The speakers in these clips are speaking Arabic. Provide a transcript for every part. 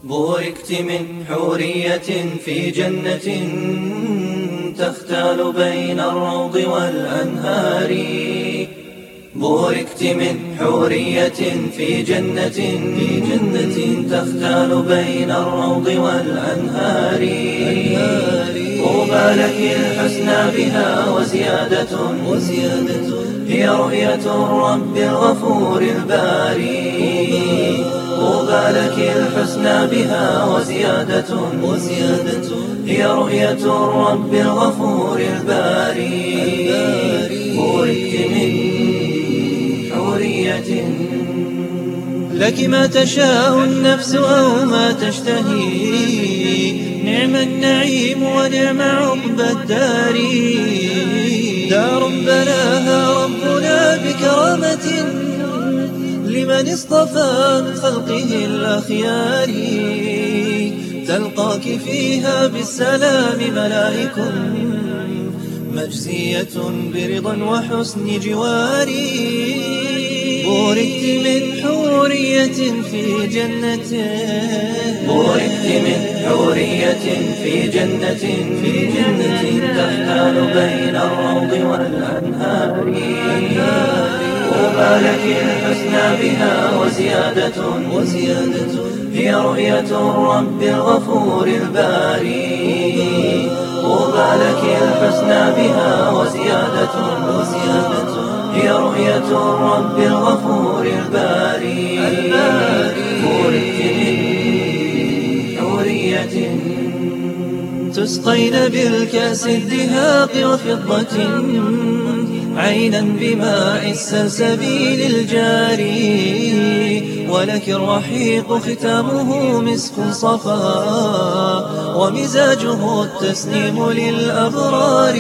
بوركت من حورية في جنة تختال بين الروض والأنهار. بوركت من حورية في جنة تختال بين الروض والأنهار. طوبى لك الحسنى بها وزيادة هي رؤية الرب الغفور الباري. طوبى لك الحسنى بها وزيادة هي رؤية الرب الغفور الباري. بوركت من حورية لك ما تشاء النفس أو ما تشتهي، نعم النعيم ونعم عقبى الدار. دار بناها ربنا بكرامة لمن اصطفى من خلقه الأخيار. تلقاك فيها بالسلام ملائك مجزية برضا وحسن جوار. بوركت من حورية في جنة بوركت من حورية في جنة تختال بين الروض والأنهار. طوبى لك الحسنى بها وزيادة هي رؤية الرب الغفور الباري. طوبى لك الحسنى بها وزيادة هي رؤية الرب الغفور الباري. بوركت من حورية تسقين بالكأس الدهاق وفضة عينا بماء السلسبيل الجاري. ولك الرحيق ختامه مسك صفا ومزاجه التسنيم للأبرار.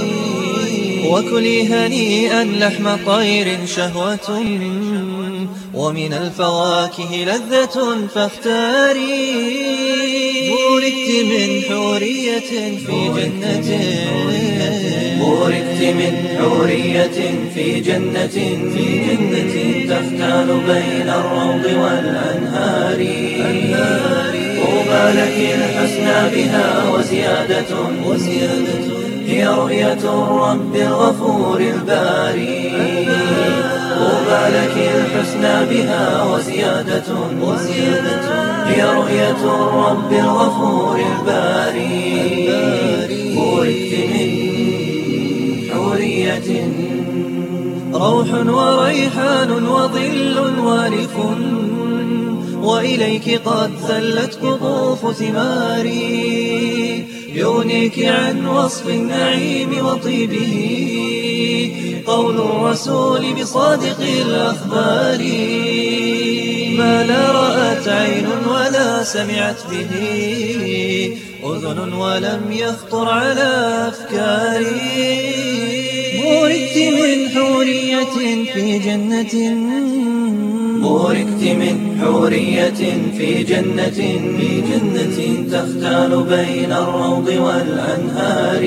وكلي هنيئا لحم طير شهوة ومن الفواكه لذة فاختاري. بوركت من حورية في جنة بوركت من حورية في جنة تختال بين الروض والأنهار. طوبى لك الحسنى بها وزيادة هي رؤية الرب الغفور الباري. طوبى لك الحسنى بها وزيادة هي رؤية الرب الغفور الباري. بوركت من حورية روح وريحان وظل وارف وإليك قد ثلت قطوف ثماري. يغنيك عن وصف النعيم وطيبه قول الرسول بصادق الأخبار. ما لا رأت عين ولا سمعت به أذن ولم يخطر على أفكاري. بوركت من حورية في جنة بوركت من حورية في جنة تختال بين الروض والأنهار.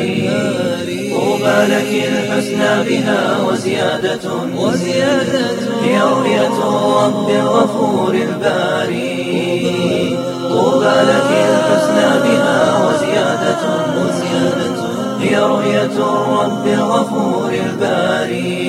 طوبى لك الحسنى بها وزيادة هي رؤية الرب الغفور الباري. طوبى لك الحسنى بها وزيادة هي رؤية الرب الغفور الباري.